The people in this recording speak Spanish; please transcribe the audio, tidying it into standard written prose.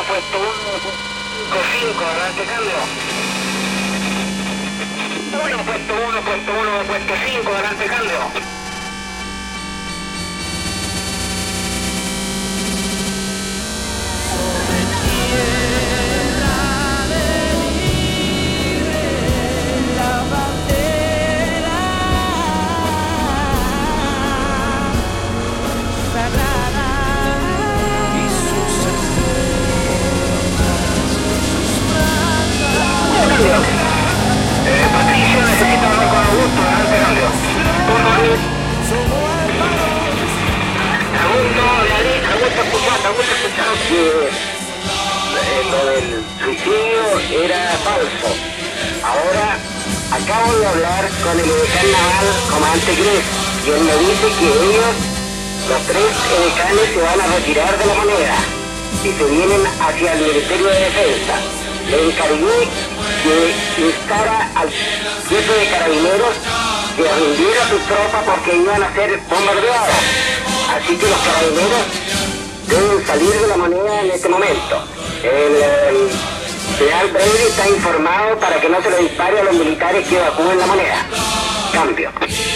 puesto 1.5, adelante cambio. 1, puesto 5, adelante cambio. Patricio, necesito hablar con Augusto, adelante cambio. Augusto escuchando que lo del suicidio era falso. Ahora acabo de hablar con el edecán naval, comandante Gres, y él me dice que ellos, los 3 edecanes, se van a retirar de la moneda y se vienen hacia el Ministerio de Defensa. Le encargué que instara al jefe de carabineros que rindiera su tropa porque iban a ser bombardeados. Así que los carabineros deben salir de la moneda en este momento. El general Brady está informado para que no se le dispare a los militares que evacúen la moneda. Cambio.